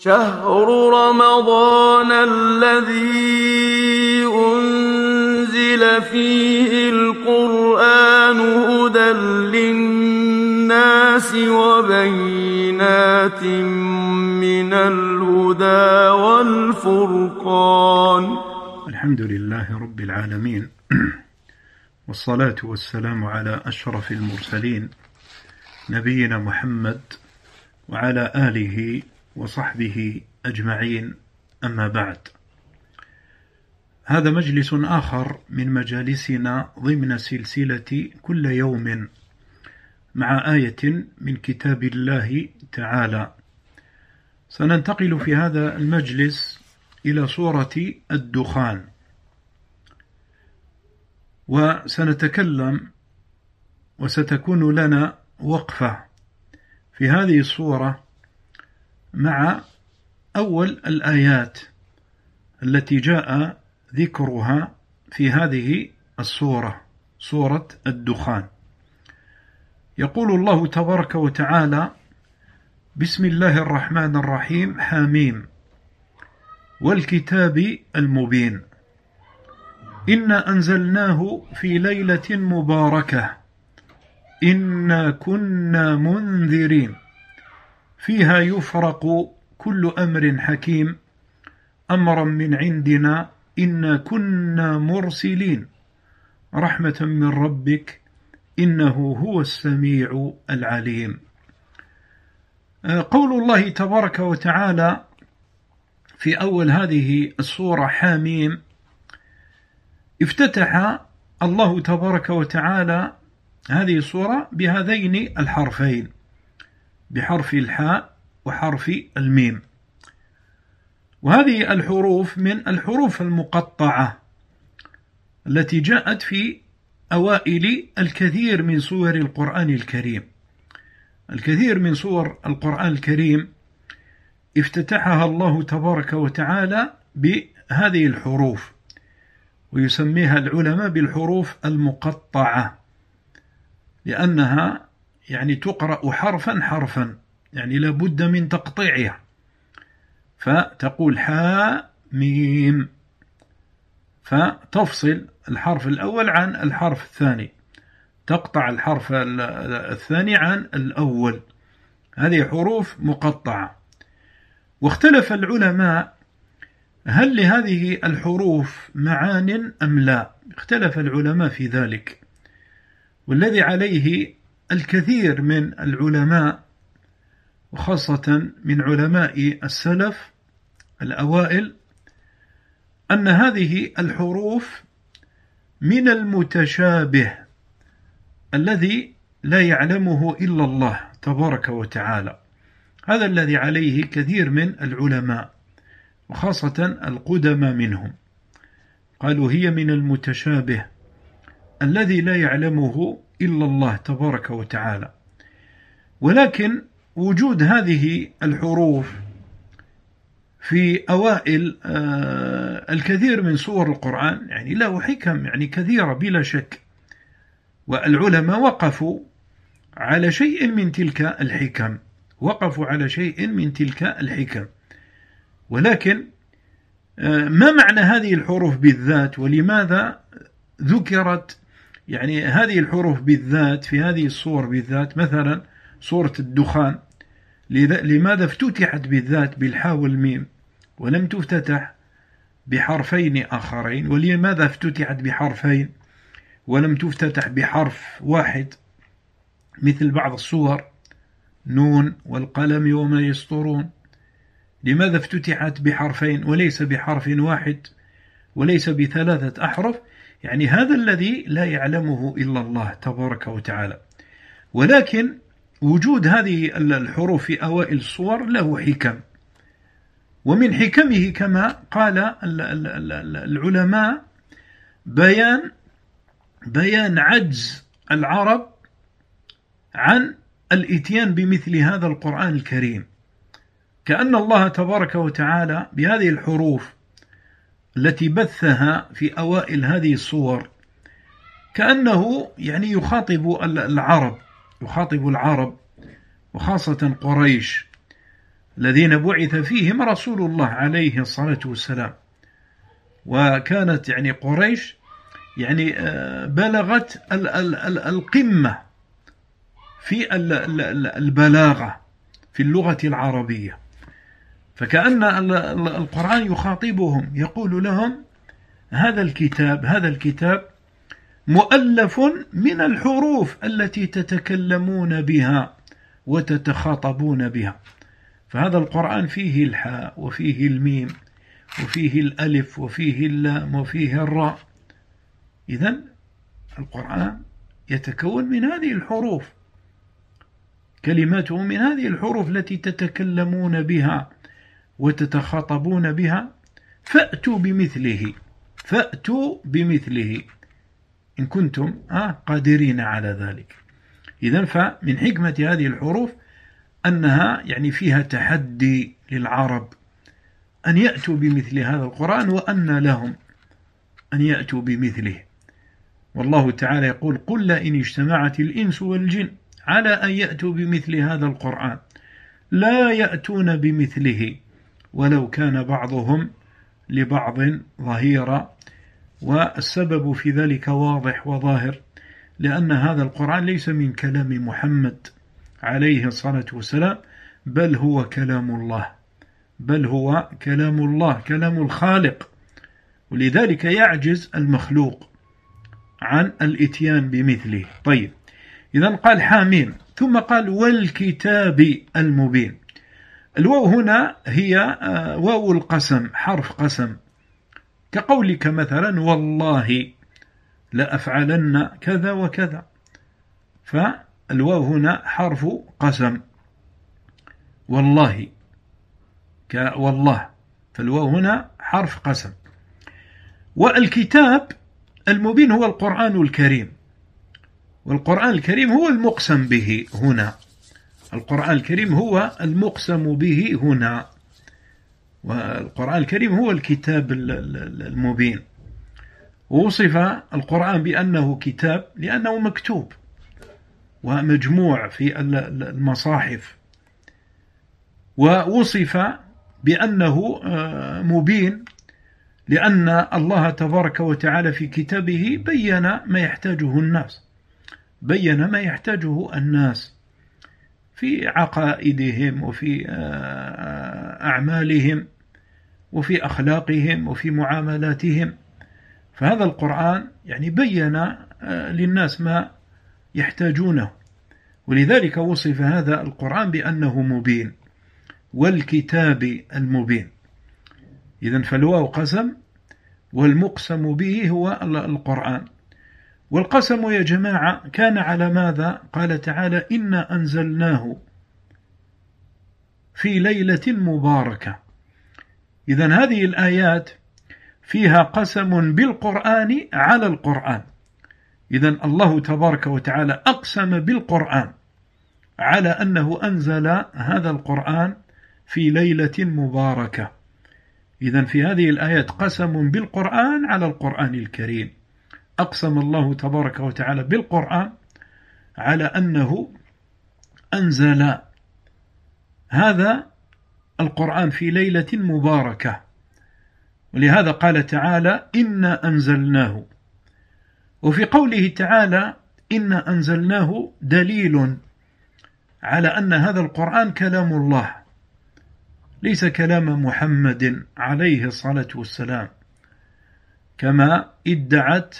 شهر رمضان الذي أنزل فيه القرآن هدى للناس وبينات من الهدى والفرقان. الحمد لله رب العالمين، والصلاة والسلام على أشرف المرسلين نبينا محمد وعلى آله وصحبه أجمعين، أما بعد. هذا مجلس آخر من مجالسنا ضمن سلسلة كل يوم مع آية من كتاب الله تعالى. سننتقل في هذا المجلس إلى سورة الدخان، وسنتكلم وستكون لنا وقفة في هذه السورة مع أول الآيات التي جاء ذكرها في هذه السورة، سورة الدخان. يقول الله تبارك وتعالى: بسم الله الرحمن الرحيم، حميم والكتاب المبين، إنا أنزلناه في ليلة مباركة إنا كنا منذرين فيها يفرق كل أمر حكيم أمرا من عندنا إنا كنا مرسلين رحمة من ربك إنه هو السميع العليم. قول الله تبارك وتعالى في أول هذه السورة حميم، افتتح الله تبارك وتعالى هذه السورة بهذين الحرفين، بحرف الحاء وحرف الميم، وهذه الحروف من الحروف المقطعة التي جاءت في أوائل الكثير من سور القرآن الكريم. الكثير من سور القرآن الكريم افتتحها الله تبارك وتعالى بهذه الحروف، ويسميها العلماء بالحروف المقطعة، لأنها يعني تقرأ حرفا حرفا، يعني لابد من تقطيعها، فتقول حاء ميم، فتفصل الحرف الأول عن الحرف الثاني، تقطع الحرف الثاني عن الأول. هذه حروف مقطعة. واختلف العلماء هل لهذه الحروف معان أم لا، اختلف العلماء في ذلك، والذي عليه الكثير من العلماء وخاصة من علماء السلف الأوائل أن هذه الحروف من المتشابه الذي لا يعلمه إلا الله تبارك وتعالى. هذا الذي عليه كثير من العلماء وخاصة القدماء منهم، قالوا هي من المتشابه الذي لا يعلمه إلا الله تبارك وتعالى. ولكن وجود هذه الحروف في أوائل الكثير من سور القرآن يعني له حكم يعني كثيرة بلا شك، والعلماء وقفوا على شيء من تلك الحكم، وقفوا على شيء من تلك الحكم. ولكن ما معنى هذه الحروف بالذات، ولماذا ذكرت يعني هذه الحروف بالذات في هذه الصور بالذات؟ مثلا سورة الدخان لماذا افتتحت بالذات بالحاء والميم ولم تفتتح بحرفين آخرين؟ ولماذا افتتحت بحرفين ولم تفتتح بحرف واحد مثل بعض السور نون والقلم وما يسطرون؟ لماذا افتتحت بحرفين وليس بحرف واحد وليس بثلاثة أحرف؟ يعني هذا الذي لا يعلمه إلا الله تبارك وتعالى. ولكن وجود هذه الحروف في أوائل الصور له حكم، ومن حكمه كما قال العلماء بيان عجز العرب عن الإتيان بمثل هذا القرآن الكريم، كأن الله تبارك وتعالى بهذه الحروف التي بثها في أوائل هذه الصور كأنه يعني يخاطب العرب وخاصة قريش، الذين بعث فيهم رسول الله عليه الصلاة والسلام. وكانت يعني قريش يعني بلغت القمة في البلاغة في اللغة العربية، فكأن القرآن يخاطبهم يقول لهم هذا الكتاب مؤلف من الحروف التي تتكلمون بها وتتخاطبون بها. فهذا القرآن فيه الحاء وفيه الميم وفيه الألف وفيه اللام وفيه الراء. إذن القرآن يتكون من هذه الحروف، كلماته من هذه الحروف التي تتكلمون بها وتتخاطبون بها. فأتوا بمثله إن كنتم قادرين على ذلك. إذن فمن حكمة هذه الحروف أنها يعني فيها تحدي للعرب أن يأتوا بمثل هذا القرآن، وأن لهم أن يأتوا بمثله. والله تعالى يقول قل لئن اجتمعت الإنس والجن على أن يأتوا بمثل هذا القرآن لا يأتون بمثله ولو كان بعضهم لبعض ظهيرا. والسبب في ذلك واضح وظاهر، لأن هذا القرآن ليس من كلام محمد عليه الصلاة والسلام، بل هو كلام الله، كلام الخالق، ولذلك يعجز المخلوق عن الاتيان بمثله. طيب، إذن قال حامين، ثم قال والكتاب المبين. الواو هنا هي واو القسم، حرف قسم، كقولك مثلا والله لأفعلن كذا وكذا، فالواو هنا حرف قسم، والله والله، فالواو هنا حرف قسم. والكتاب المبين هو القرآن الكريم، والقرآن الكريم هو المقسم به هنا، القرآن الكريم هو المقسم به هنا، والقرآن الكريم هو الكتاب المبين. ووصف القرآن بأنه كتاب لأنه مكتوب ومجموع في المصاحف، ووصف بأنه مبين لأن الله تبارك وتعالى في كتابه بين ما يحتاجه الناس في عقائدهم وفي أعمالهم وفي أخلاقهم وفي معاملاتهم. فهذا القرآن يعني بين للناس ما يحتاجونه، ولذلك وصف هذا القرآن بأنه مبين، والكتاب المبين. إذن فالواو قسم، والمقسم به هو القرآن. والقسم يا جماعة كان على ماذا؟ قال تعالى إنا أنزلناه في ليلة مباركة. إذن هذه الآيات فيها قسم بالقرآن على القرآن. إذن الله تبارك وتعالى أقسم بالقرآن على أنه أنزل هذا القرآن في ليلة مباركة. إذن في هذه الآيات قسم بالقرآن على القرآن الكريم. أقسم الله تبارك وتعالى بالقرآن على أنه أنزل هذا القرآن في ليلة مباركة، ولهذا قال تعالى إنا أنزلناه. وفي قوله تعالى إنا أنزلناه دليل على أن هذا القرآن كلام الله، ليس كلام محمد عليه الصلاة والسلام كما ادعت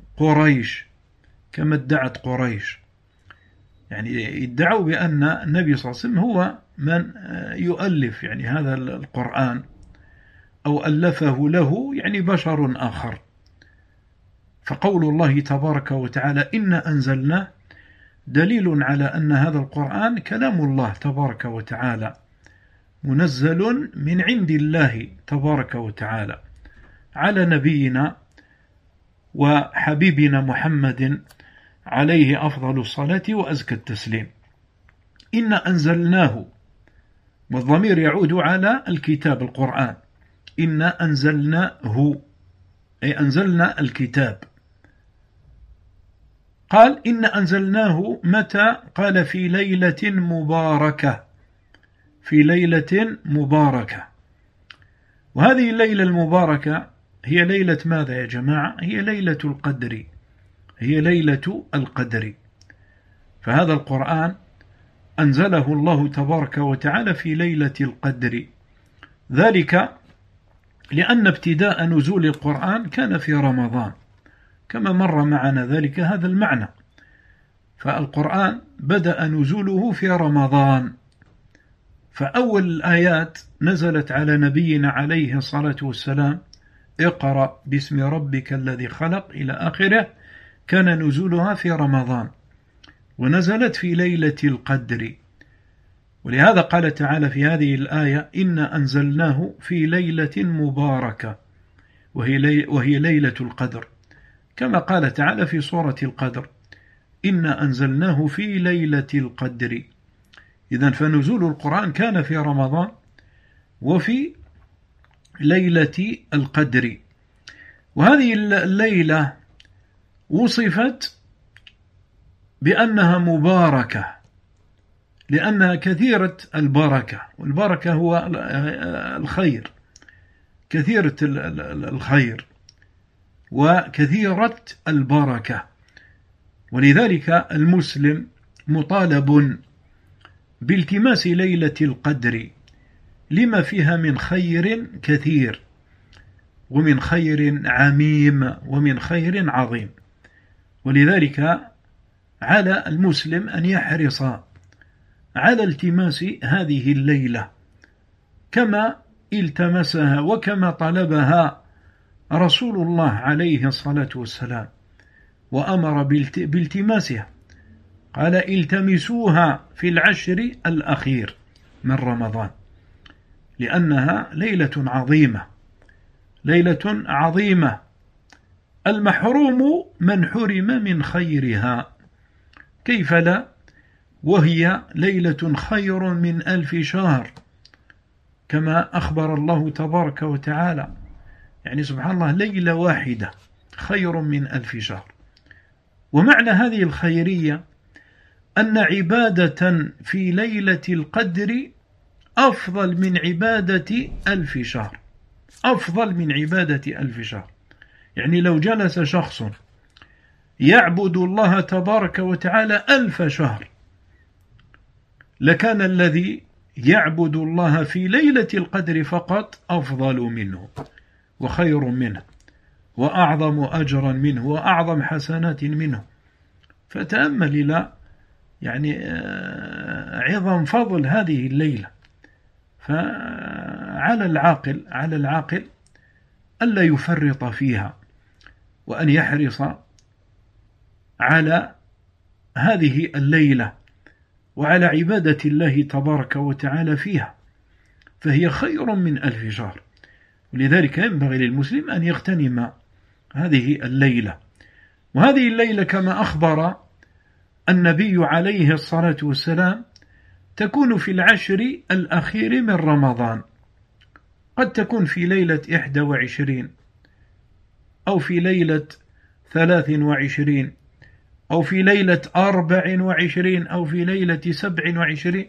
قريش، يعني ادعوا بأن النبي صلى الله عليه وسلم هو من يؤلف يعني هذا القرآن، أو ألفه له يعني بشر آخر. فقول الله تبارك وتعالى إنا أنزلناه دليل على أن هذا القرآن كلام الله تبارك وتعالى، منزل من عند الله تبارك وتعالى على نبينا وحبيبنا محمد عليه أفضل الصلاة وأزكى التسليم. إنا أنزلناه، والضمير يعود على الكتاب القرآن. إنا أنزلناه أي أنزلنا الكتاب. قال إنا أنزلناه متى؟ قال في ليلة مباركة. في ليلة مباركة. وهذه الليلة المباركة هي ليلة ماذا يا جماعة؟ هي ليلة القدر، هي ليلة القدر. فهذا القرآن أنزله الله تبارك وتعالى في ليلة القدر، ذلك لأن ابتداء نزول القرآن كان في رمضان، كما مر معنا ذلك هذا المعنى. فالقرآن بدأ نزوله في رمضان، فأول الآيات نزلت على نبينا عليه الصلاة والسلام: اقرأ باسم ربك الذي خلق إلى آخره، كان نزولها في رمضان ونزلت في ليلة القدر. ولهذا قال تعالى في هذه الآية: إنا أنزلناه في ليلة مباركة، وهي ليلة القدر، كما قال تعالى في سورة القدر: إنا أنزلناه في ليلة القدر. إذن فنزول القرآن كان في رمضان وفي ليلة القدر. وهذه الليلة وصفت بأنها مباركة لأنها كثيرة البركة، والبركة هو الخير، كثيرة الخير وكثيرة البركة. ولذلك المسلم مطالب بالتماس ليلة القدر لما فيها من خير كثير، ومن خير عميم، ومن خير عظيم. ولذلك على المسلم أن يحرص على التماس هذه الليلة كما التمسها وكما طلبها رسول الله عليه الصلاة والسلام، وأمر بالتماسها، قال: التمسوها في العشر الأخير من رمضان، لأنها ليلة عظيمة، ليلة عظيمة المحروم من حرم من خيرها، كيف لا، وهي ليلة خير من 1000 شهر، كما أخبر الله تبارك وتعالى. يعني سبحان الله، ليلة واحدة خير من 1000 شهر. ومعنى هذه الخيرية أن عبادة في ليلة القدر أفضل من عبادة 1000 شهر، أفضل من عبادة 1000 شهر. يعني لو جلس شخص يعبد الله تبارك وتعالى 1000 شهر، لكان الذي يعبد الله في ليلة القدر فقط أفضل منه وخير منه وأعظم أجرا منه وأعظم حسنات منه. فتأمل إلى يعني عظم فضل هذه الليلة. فعلى العاقل ألا يفرط فيها، وأن يحرص على هذه الليلة وعلى عبادة الله تبارك وتعالى فيها، فهي خير من 1000 شهر. ولذلك ينبغي للمسلم أن يغتنم هذه الليلة. وهذه الليلة كما أخبر النبي عليه الصلاة والسلام تكون في العشر الأخير من رمضان، قد تكون في ليلة 21 أو في ليلة 23 أو في ليلة 24 أو في ليلة 27.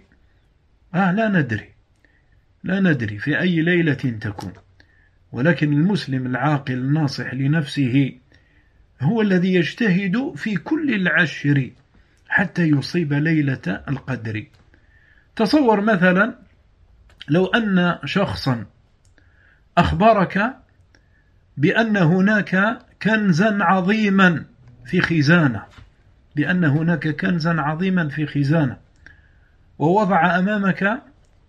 لا ندري في أي ليلة تكون. ولكن المسلم العاقل الناصح لنفسه هو الذي يجتهد في كل العشر حتى يصيب ليلة القدر. تصور مثلا لو أن شخصا أخبرك بأن هناك كنزا عظيما في خزانة، بأن هناك كنزا عظيما في خزانة، ووضع أمامك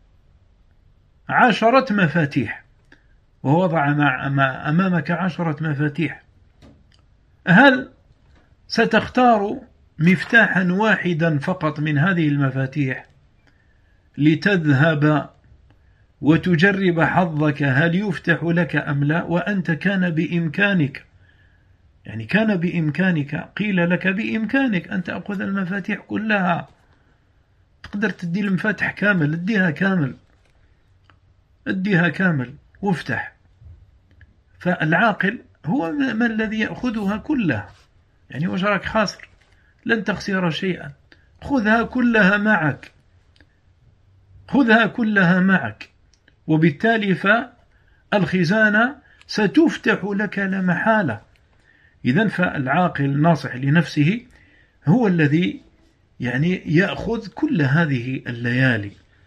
10 مفاتيح، ووضع أمامك 10 مفاتيح، هل ستختار مفتاحا واحدا فقط من هذه المفاتيح لتذهب وتجرب حظك هل يفتح لك أم لا، وأنت كان بإمكانك، يعني كان بإمكانك، قيل لك بإمكانك أن تأخذ المفاتيح كلها، تقدر تدي المفاتح كامل، اديها كامل وافتح. فالعاقل هو من الذي يأخذها كلها، يعني وش راك خاسر؟ لن تخسر شيئا، خذها كلها معك، خذها كلها معك، وبالتالي فالخزانة ستفتح لك لا محالة. إذن فالعاقل الناصح لنفسه هو الذي يأخذ كل هذه الليالي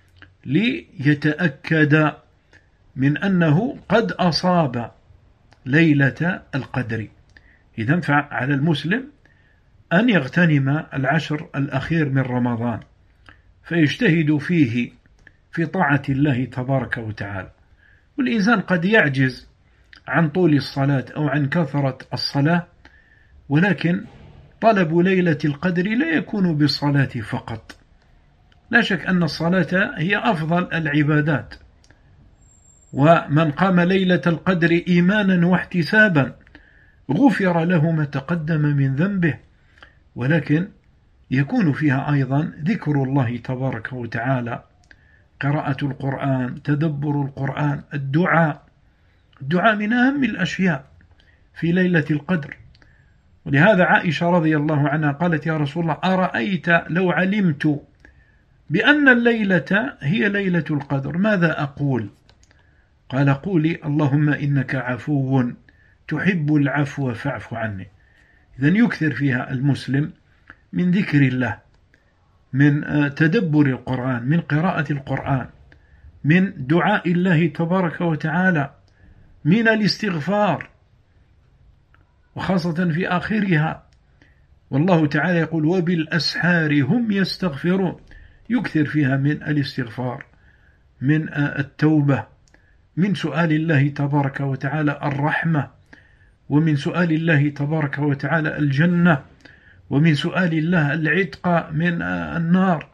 ليتأكد من أنه قد أصاب ليلة القدر. إذن فعلى المسلم أن يغتنم العشر الأخير من رمضان فيجتهد فيه في طاعة الله تبارك وتعالى. والإنسان قد يعجز عن طول الصلاة أو عن كثرة الصلاة، ولكن طلب ليلة القدر لا يكون بالصلاة فقط. لا شك أن الصلاة هي أفضل العبادات، ومن قام ليلة القدر إيمانا واحتسابا غفر له ما تقدم من ذنبه، ولكن يكون فيها أيضا ذكر الله تبارك وتعالى، قراءة القرآن، تدبر القرآن، الدعاء من أهم الأشياء في ليلة القدر. ولهذا عائشة رضي الله عنها قالت: يا رسول الله، أرأيت لو علمت بأن الليلة هي ليلة القدر ماذا أقول؟ قال: قولي اللهم إنك عفو تحب العفو فاعف عني. إذن يكثر فيها المسلم من ذكر الله، من تدبر القرآن، من قراءة القرآن، من دعاء الله تبارك وتعالى، من الاستغفار، وخاصة في آخرها. والله تعالى يقول: وبالأسحار هم يستغفرون. يكثر فيها من الاستغفار، من التوبة، من سؤال الله تبارك وتعالى الرحمة، ومن سؤال الله تبارك وتعالى الجنة، ومن سؤال الله العتق من النار.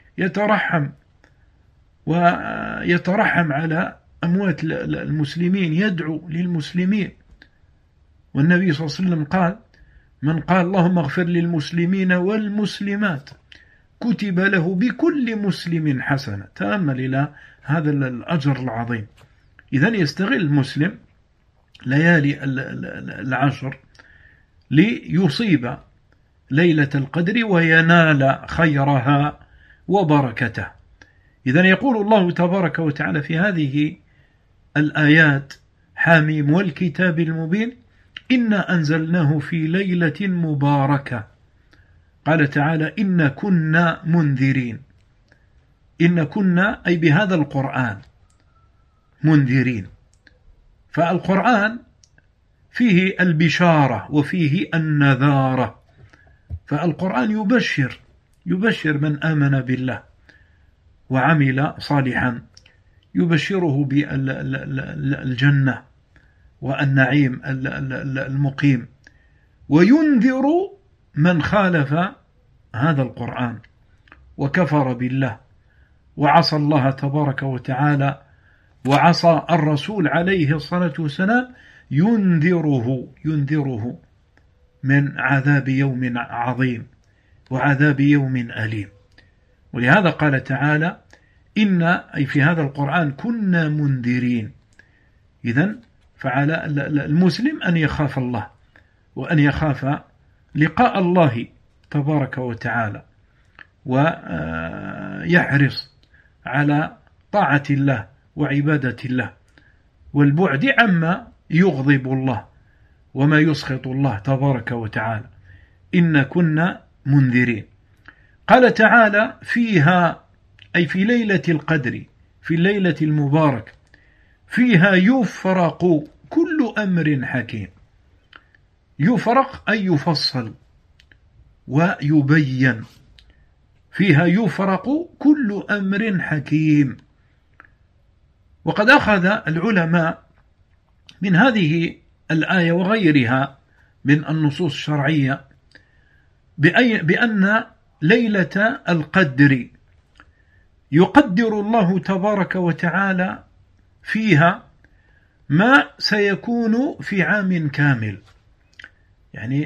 يترحم على أموات المسلمين، يدعو للمسلمين. والنبي صلى الله عليه وسلم قال: من قال اللهم اغفر للمسلمين والمسلمات كتب له بكل مسلم حسنة. تأمل إلى هذا الأجر العظيم. إذن يستغل المسلم ليالي العشر ليصيب ليلة القدر وينال خيرها وبركته. إذن يقول الله تبارك وتعالى في هذه الآيات: حاميم والكتاب المبين إنا أنزلناه في ليلة مباركة. قال تعالى: إن كنا منذرين. إن كنا أي بهذا القرآن منذرين. فالقرآن فيه البشارة وفيه النذارة. فالقرآن يبشر من آمن بالله وعمل صالحا، يبشره بالجنة والنعيم المقيم، وينذر من خالف هذا القرآن وكفر بالله وعصى الله تبارك وتعالى وعصى الرسول عليه الصلاة والسلام، ينذره من عذاب يوم عظيم وعذاب يوم أليم. ولهذا قال تعالى: إن أي في هذا القرآن كنا منذرين. إذن فعلى المسلم أن يخاف الله، وأن يخاف لقاء الله تبارك وتعالى، ويحرص على طاعة الله وعبادة الله، والبعد عما يغضب الله وما يسخط الله تبارك وتعالى. إن كنا منذرين. قال تعالى: فيها أي في ليلة القدر، في الليلة المبارك، فيها يفرق كل أمر حكيم. يفرق أي يفصل ويبين. فيها يفرق كل أمر حكيم. وقد أخذ العلماء من هذه الآية وغيرها من النصوص الشرعية بأن ليلة القدر يقدر الله تبارك وتعالى فيها ما سيكون في عام كامل. يعني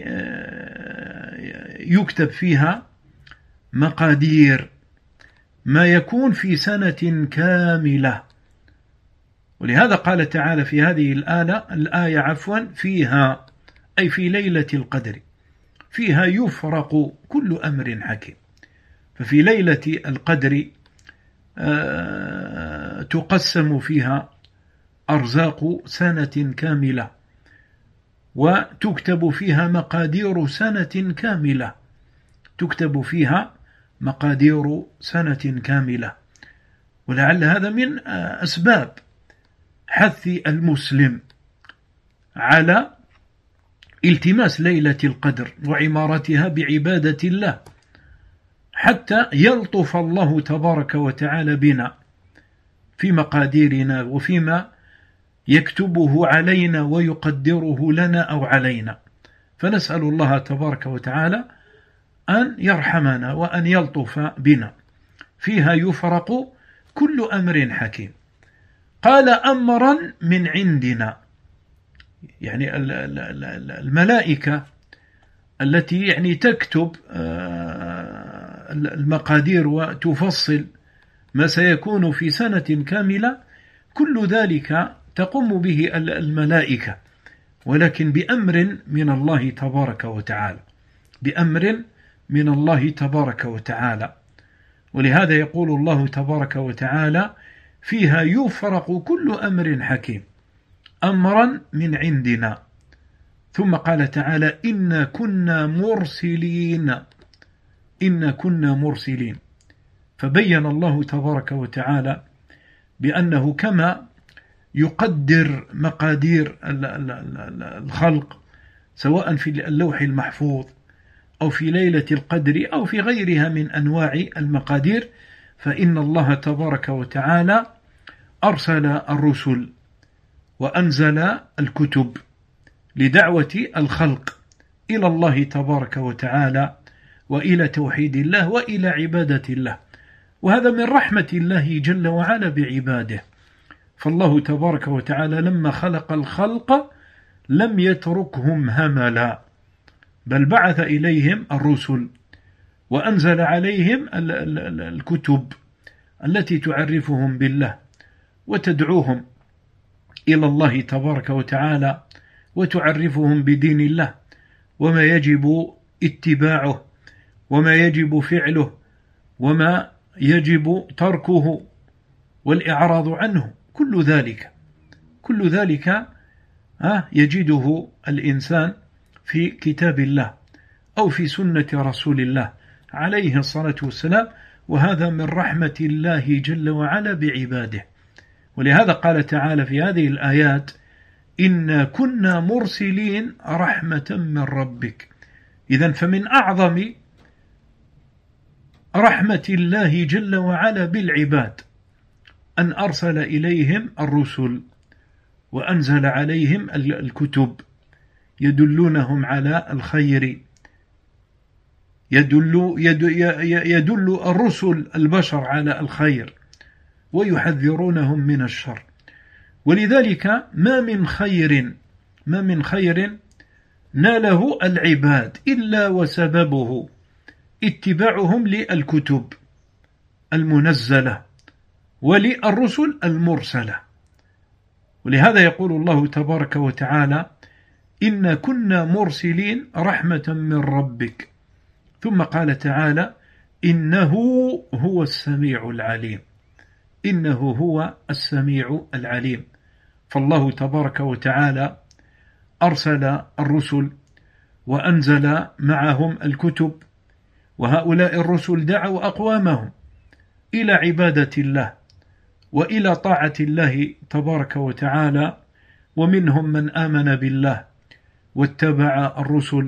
يكتب فيها مقادير ما يكون في سنة كاملة. ولهذا قال تعالى في هذه الآية فيها أي في ليلة القدر، فيها يفرق كل أمر حكيم. ففي ليلة القدر تقسم فيها أرزاق سنة كاملة، وتكتب فيها مقادير سنة كاملة، تكتب فيها مقادير سنة كاملة. ولعل هذا من أسباب حث المسلم على التماس ليلة القدر وعمارتها بعبادة الله، حتى يلطف الله تبارك وتعالى بنا في مقاديرنا وفيما يكتبه علينا ويقدره لنا أو علينا. فنسأل الله تبارك وتعالى أن يرحمنا وأن يلطف بنا. فيها يفرق كل أمر حكيم. قال أمرا من عندنا، يعني الملائكة التي يعني تكتب المقادير وتفصل ما سيكون في سنة كاملة، كل ذلك تقوم به الملائكة، ولكن بأمر من الله تبارك وتعالى، بأمر من الله تبارك وتعالى. ولهذا يقول الله تبارك وتعالى: فيها يفرق كل أمر حكيم، أمرا من عندنا. ثم قال تعالى: إنا كنا مرسلين، إنا كنا مرسلين. فبين الله تبارك وتعالى بأنه كما يقدر مقادير الخلق سواء في اللوح المحفوظ أو في ليلة القدر أو في غيرها من أنواع المقادير، فإن الله تبارك وتعالى أرسل الرسل وأنزل الكتب لدعوة الخلق إلى الله تبارك وتعالى وإلى توحيد الله وإلى عبادة الله. وهذا من رحمة الله جل وعلا بعباده. فالله تبارك وتعالى لما خلق الخلق لم يتركهم هملا، بل بعث إليهم الرسل وأنزل عليهم الكتب التي تعرفهم بالله وتدعوهم إلى الله تبارك وتعالى وتعرفهم بدين الله وما يجب اتباعه وما يجب فعله وما يجب تركه والإعراض عنه. كل ذلك يجده الإنسان في كتاب الله أو في سنة رسول الله عليه الصلاة والسلام، وهذا من رحمة الله جل وعلا بعباده. ولهذا قال تعالى في هذه الآيات: إنا كنا مرسلين رحمة من ربك. إذن فمن أعظم رحمة الله جل وعلا بالعباد أن أرسل إليهم الرسل وأنزل عليهم الكتب يدلونهم على الخير، يدل الرسل البشر على الخير ويحذرونهم من الشر. ولذلك ما من خير ناله العباد إلا وسببه اتباعهم للكتب المنزلة وللرسل المرسلة. ولهذا يقول الله تبارك وتعالى: إنا كنا مرسلين رحمة من ربك. ثم قال تعالى: إنه هو السميع العليم، إنه هو السميع العليم. فالله تبارك وتعالى أرسل الرسل وأنزل معهم الكتب، وهؤلاء الرسل دعوا أقوامهم إلى عبادة الله وإلى طاعة الله تبارك وتعالى، ومنهم من آمن بالله واتبع الرسل،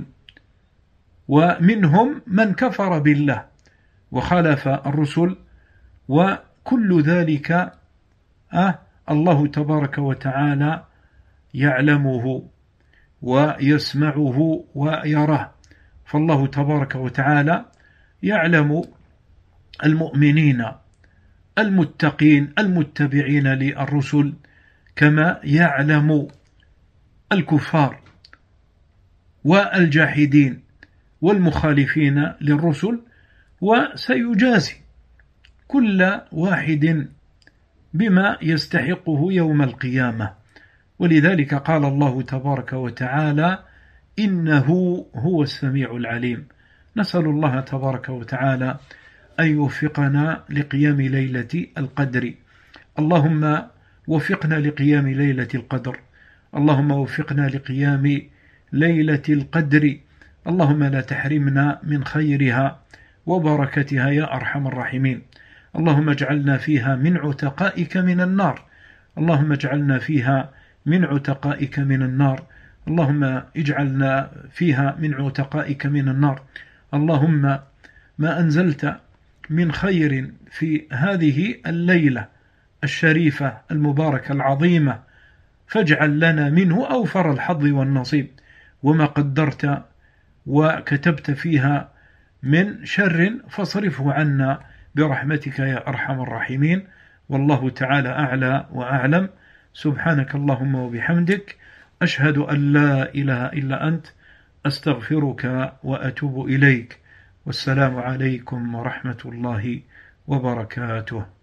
ومنهم من كفر بالله وخالف الرسل. وكل ذلك الله تبارك وتعالى يعلمه ويسمعه ويراه. فالله تبارك وتعالى يعلم المؤمنين المتقين المتبعين للرسل كما يعلم الكفار والجاحدين والمخالفين للرسل، وسيجازي كل واحد بما يستحقه يوم القيامة. ولذلك قال الله تبارك وتعالى: إنه هو السميع العليم. نسأل الله تبارك وتعالى أن يوفقنا لقيام ليلة القدر. اللهم وفقنا لقيام ليلة القدر، اللهم وفقنا لقيام ليلة القدر، اللهم لا تحرمنا من خيرها وبركتها يا أرحم الراحمين. اللهم اجعلنا فيها من عتقائك من النار، اللهم اجعلنا فيها من عتقائك من النار، اللهم اجعلنا فيها من عتقائك من النار. اللهم ما أنزلت من خير في هذه الليلة الشريفة المباركة العظيمة فاجعل لنا منه أوفر الحظ والنصيب، وما قدرت وكتبت فيها من شر فاصرفه عنا برحمتك يا أرحم الراحمين. والله تعالى أعلى وأعلم. سبحانك اللهم وبحمدك، أشهد أن لا إله إلا أنت، أستغفرك وأتوب إليك. والسلام عليكم ورحمة الله وبركاته.